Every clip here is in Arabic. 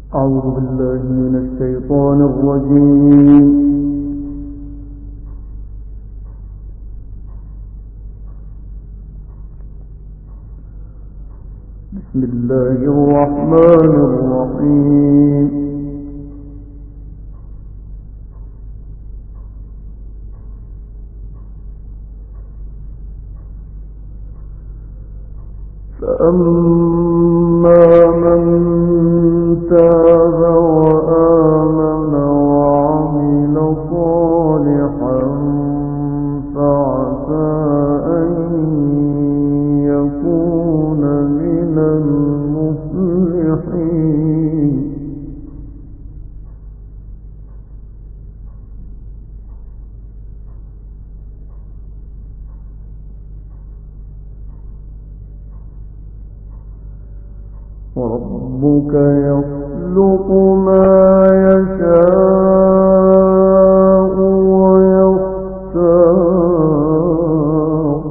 أعوذ بالله من الشيطان الرجيم. بسم الله الرحمن الرحيم. فأما من تاب وآمن وعمل صالحا فعسى أن يكون من المفلحين. وربك يخلق ما يشاء ويختار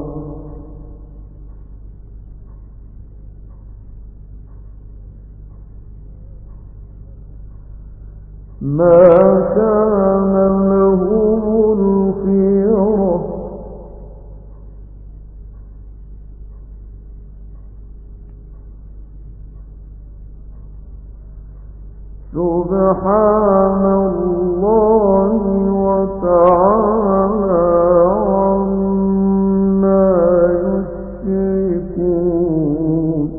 ما كان لهم الخيرة سبحان الله وتعالى عما يشركون.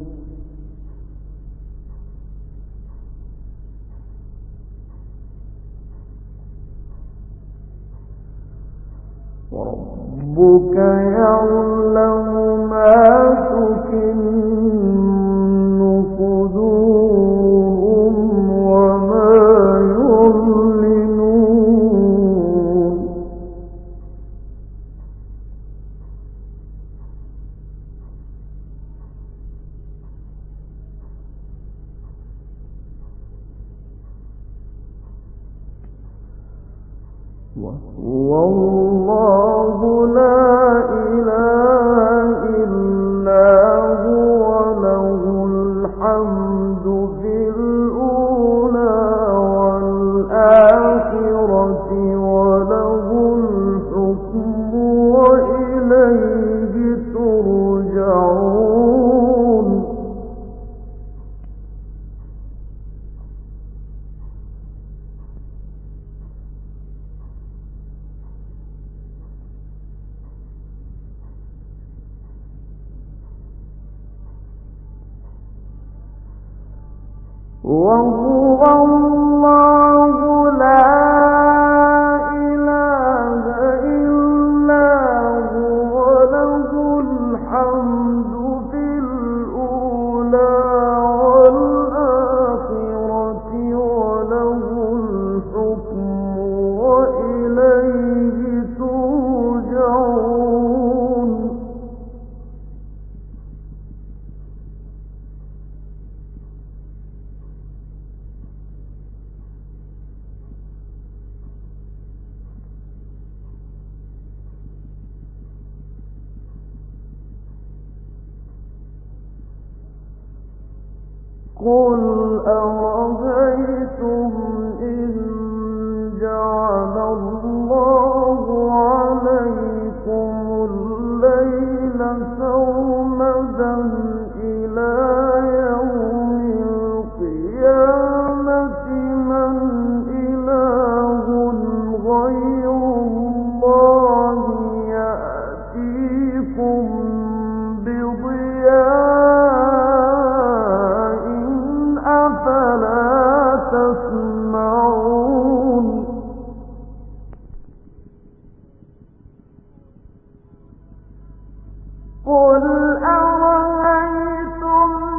وربك يعلم ما تكن صدورهم وما يعلنون. وهو الله لا إله إلا هو له الحمد في الأولى والآخرة وله الحكم وإليه ترجعون. وهو الله لا إله إلا هو له الحمد في الأولى والآخرة وله الحكم وإليه ترجعون. قل أرأيتم إن جعل الله عليكم الليل سرمدا إلى يوم القيامة من إله غير الله يأتيكم بضياء أفلا تسمعون. قل أرأيتم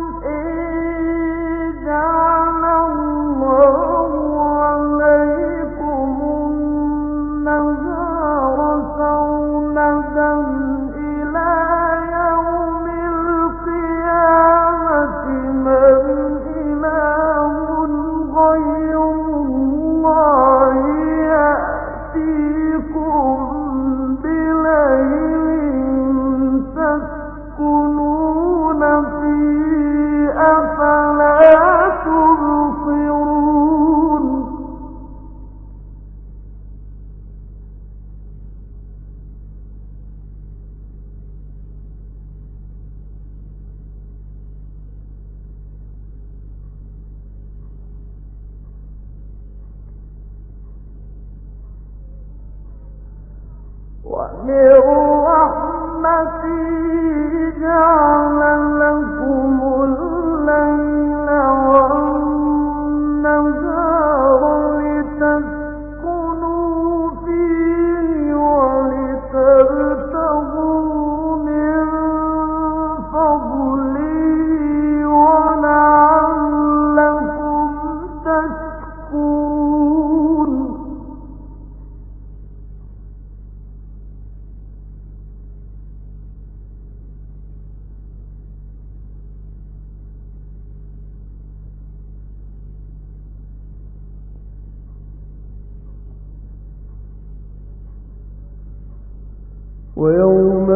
ويوم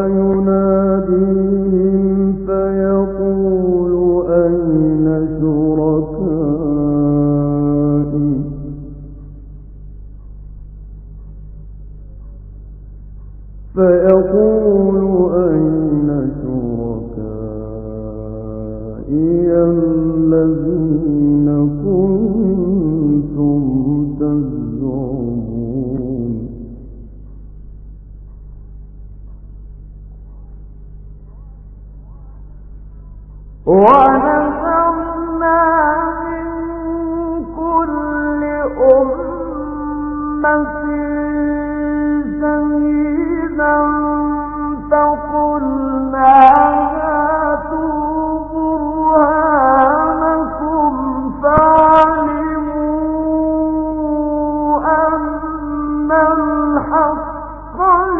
يناديهم فيقول أين شركائي الذين كنتم تزعمون ونزعنا من كل أمة شهيدا فقلنا هاتوا برهانكم فعلموا أن الحق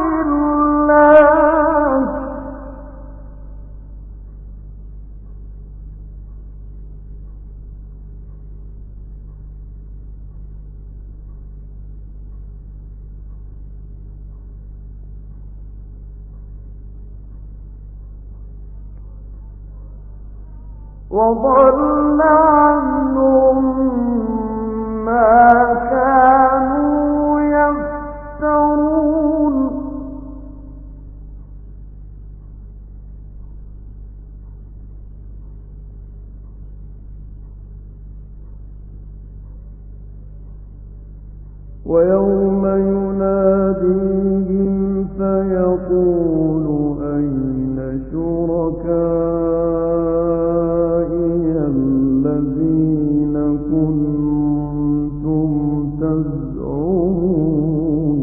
لله وضل عنهم ما كانوا يفترون ويوم يناديهم فيقول أين شركائي الذين كنتم تزعمون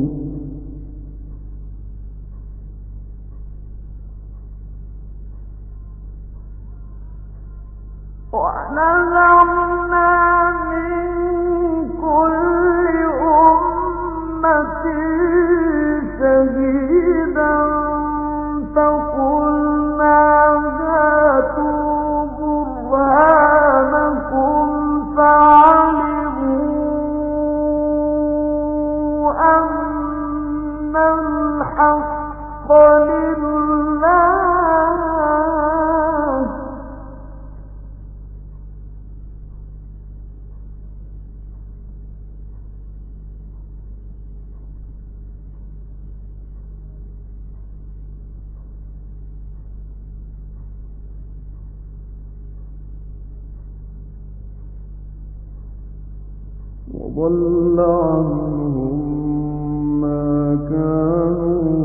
ونزعنا من كل أمة شهيدا فقلنا هاتوا برهانكم فعلموا أن الحق لله وضل عنهم ما كانوا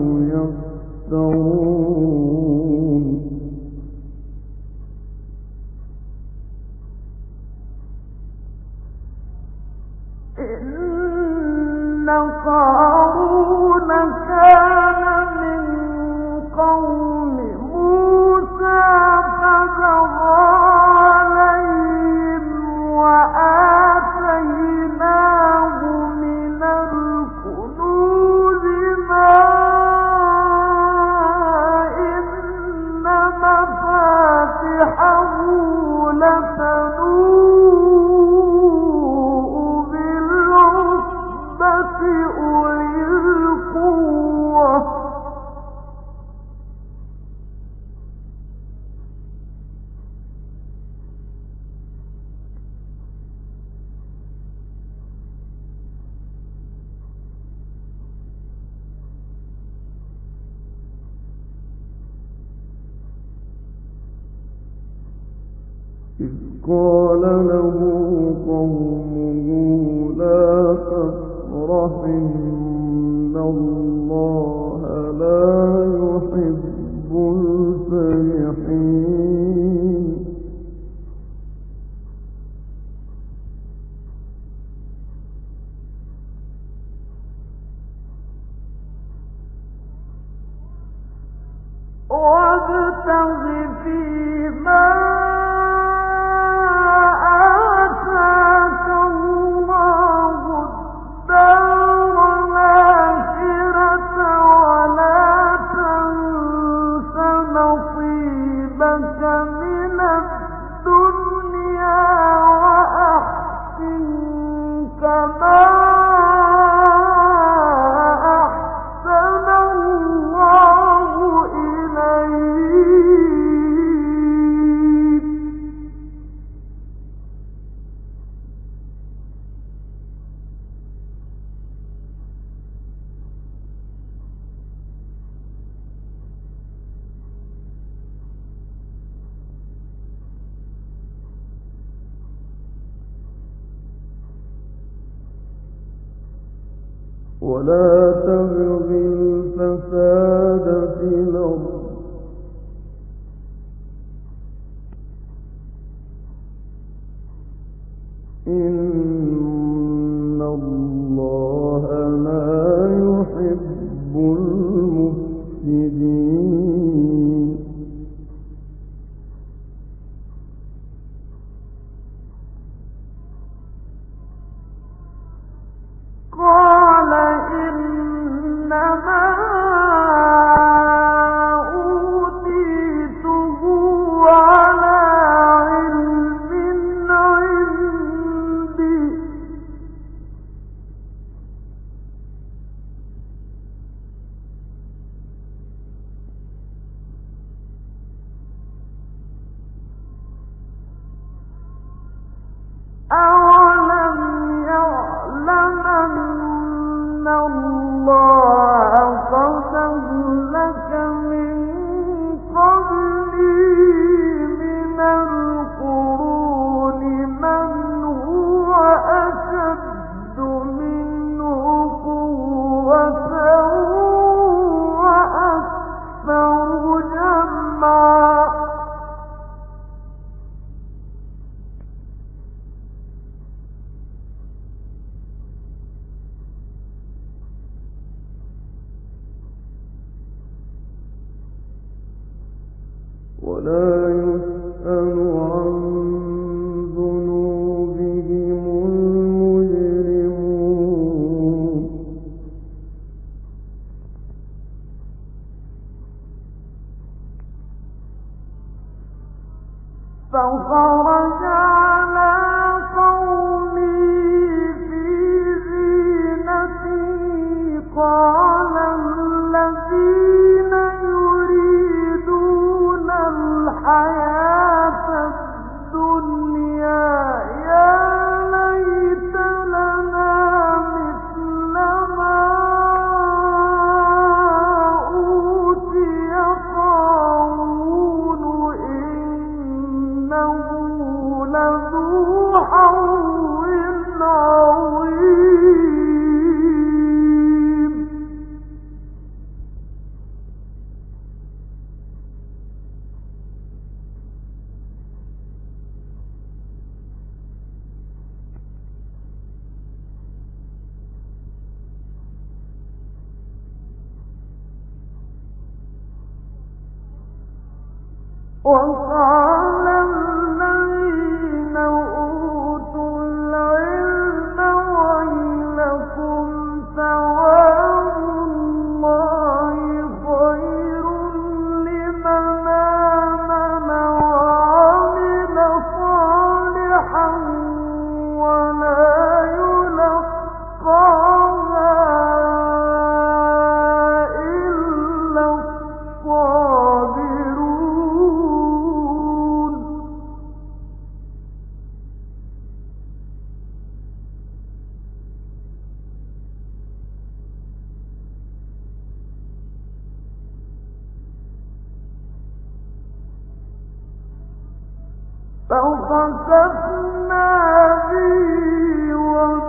يفترون إن قارون كان من قوم موسى فبغى عليهم وآتيناه من الكنوز ما إن مفاتحه لتنوء بالعصبة أولي القوة إذ قال له قومه لا تفرح إن الله لا يحب الفرحين وابتغ فيما آتاك الله الدار الآخرة ولا تنس نصيبك من الدنيا وأحسن كما أحسن الله إليك ولا تبغ الفساد في الأرض إن الله لا يحب المفسدين قال إنما أوتيته على علم عندي أولم يعلم أن الله قد أهلك من قبله من القرون من هو أشد منه قوة وأكثر جمعا ولا يسأل عن ذنوبهم المجرمون فخرج على قومه في زينته قال الذين يريدون الحياة الدنيا يا ليت لنا مثل ما أوتي قارون إنه لذو حظ عظيم وقال الذين أوتوا العلم ويلكم ثواب الله خير لمن آمن وعمل صالحا ولا يلقاها إلا الصابرون فخسفنا به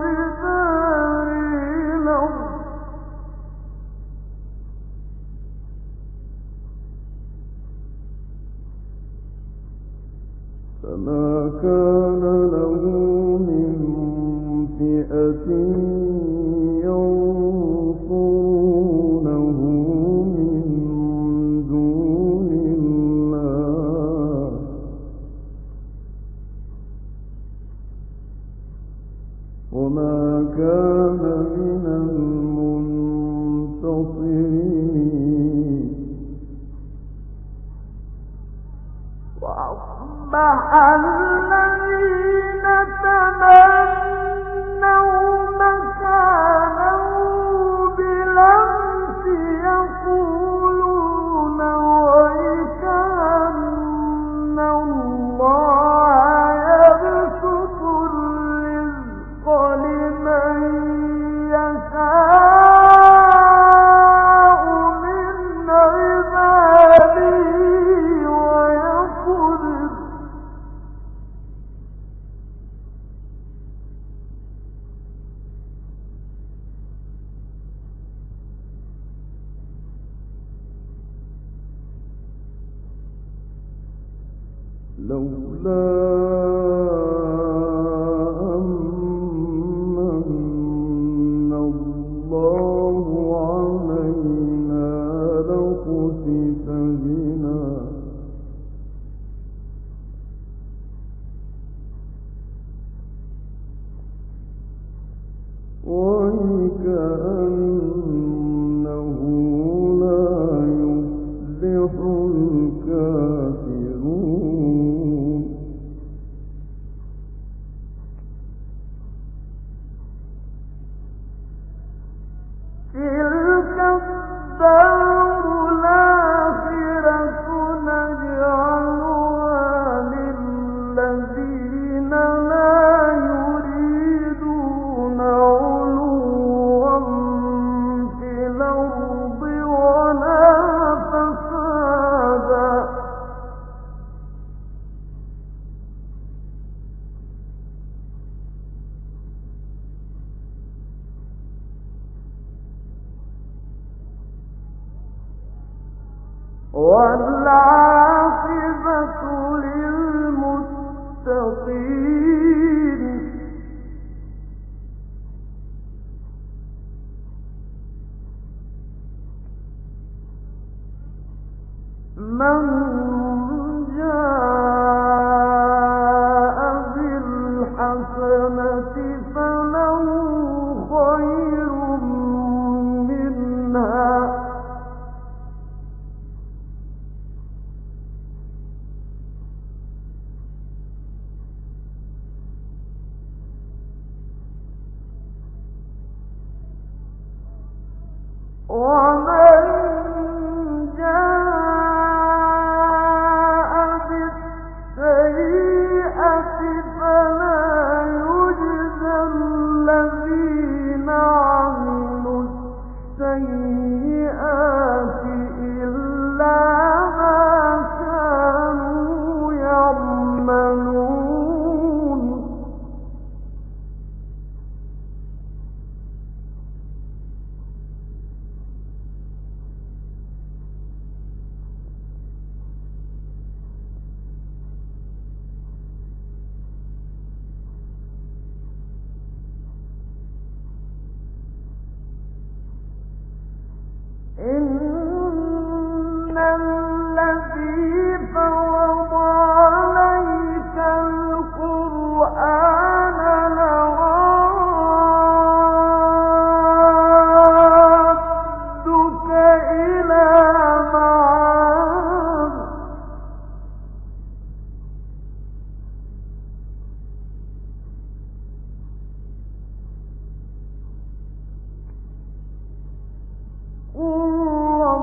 وبداره الأرض فما كان له من فئة ينصرونه من دون الله وما كان من المنتصرين وأصبح الذين تمنوا مكانه بالأمس يقولون ويكأن الله يبسط الرزق لمن يشاء من عباده ويقدر لولا أمن الله علينا لخسف بنا وكأنه لا يفلح الكافرون تلك الدار الآخرة نجعلها للذين لا يريدون علوا في الأرض ولا فسادا والعاقبة للمتقين من جاء بالحسنة فله خير منها ومن جاء بالسيئة فلا يجزى الذين عملوا السيئات إلا ما كانوا يعملون إن الذي فرض عليك القرآن لرادك إلى معاد قل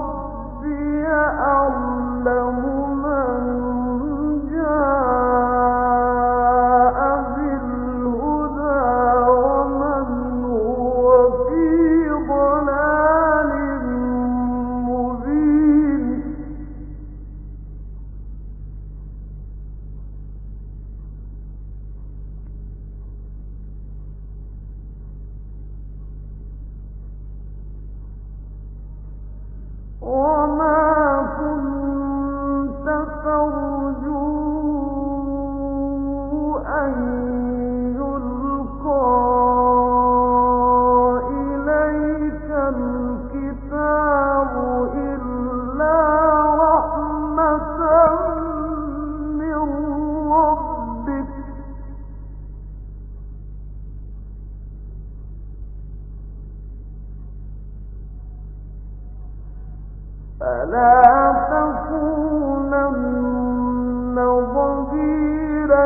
أن يلقى إليك الكتاب إلا رحمة من ربك فلا تكونن ظهيرا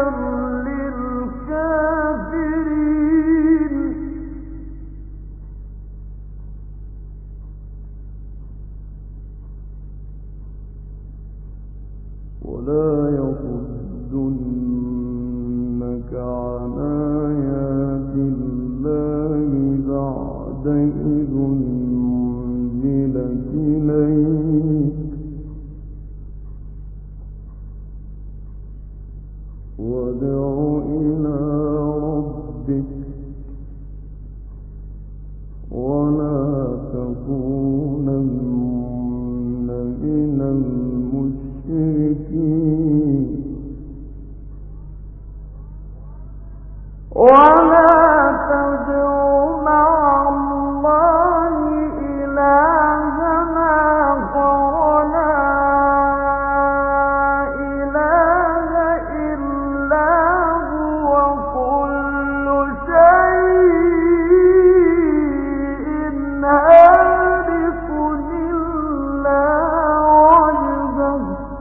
للكافرين ولا يصدنك عن آيات الله بعد إذ أنزلت إليك وادع إلى ربك ولا تكونن من المشركين ولا تدع مع الله إلهنا آخر لا إله إلا هو كل شيء هالك إلا وجهه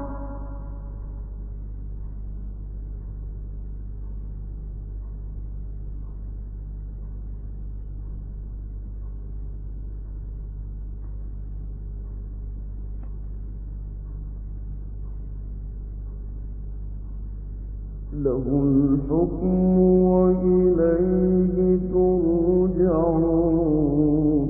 له الحكم وإليه ترجعون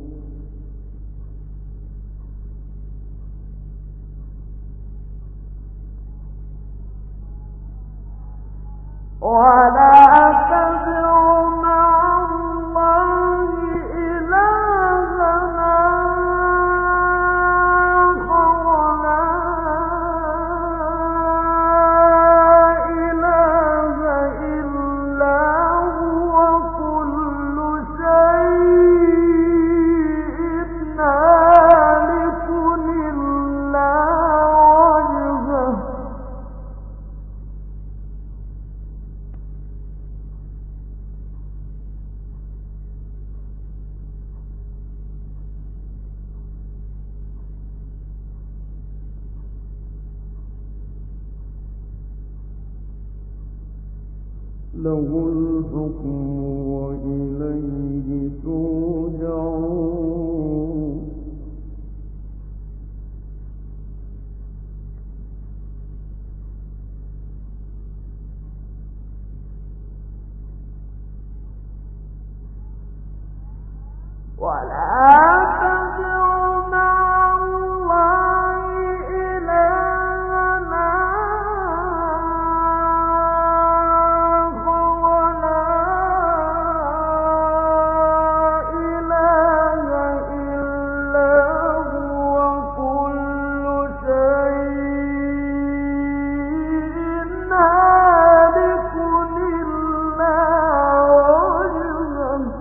ولا تدع مع الله إلهنا آخر لا إله إلا هو كل شيء هالك إلا وجهه له الحكم وإليه ترجعون ولا تدع مع الله إلهنا آخر لا إله إلا هو كل شيء هالك إلا وجهه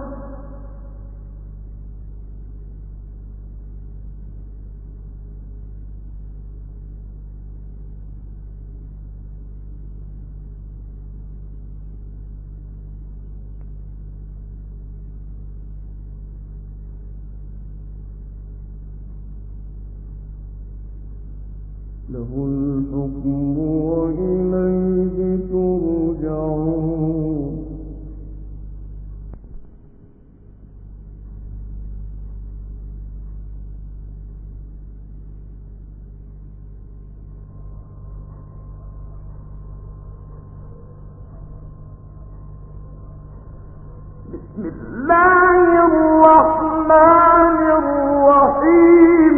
له الحكم وإليه ترجعون بسم الله الرحمن الرحيم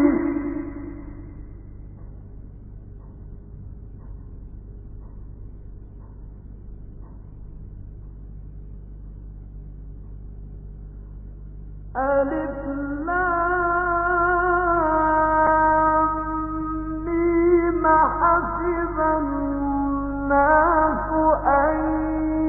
ألف لام ميم حسب الناس أن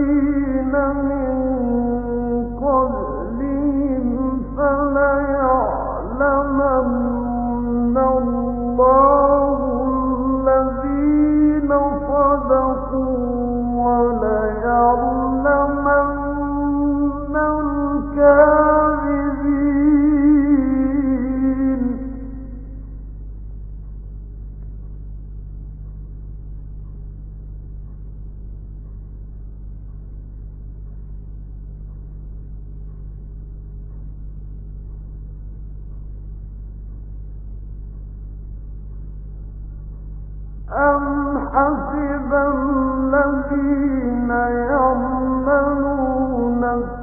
أم حسب الذين يعملون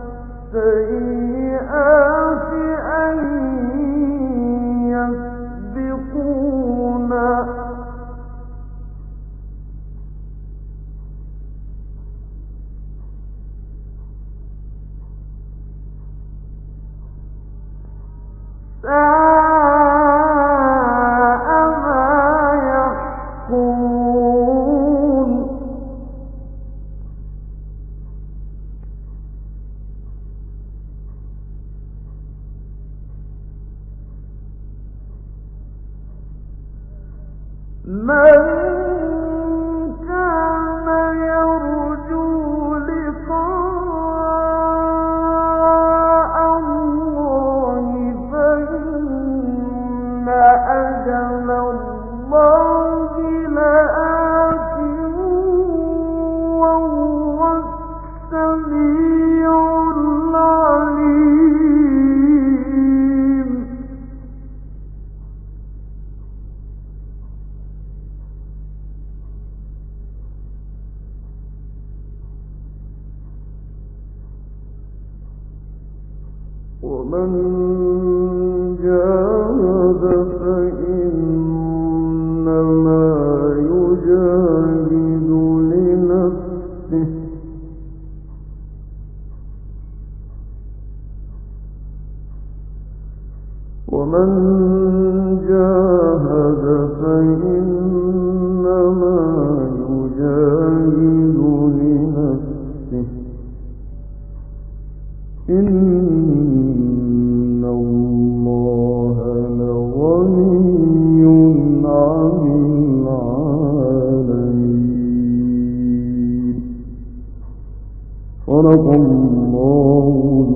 السيئات أن يسبقونا من كان يرجو لقاء الله فإن أجل الله لآت وهو السميع العليم ومن جاهد فإنما يجاهد لنفسه ومن جاهد فإنما يجاهد لنفسه إن الله لغني عن العالمين. صدق الله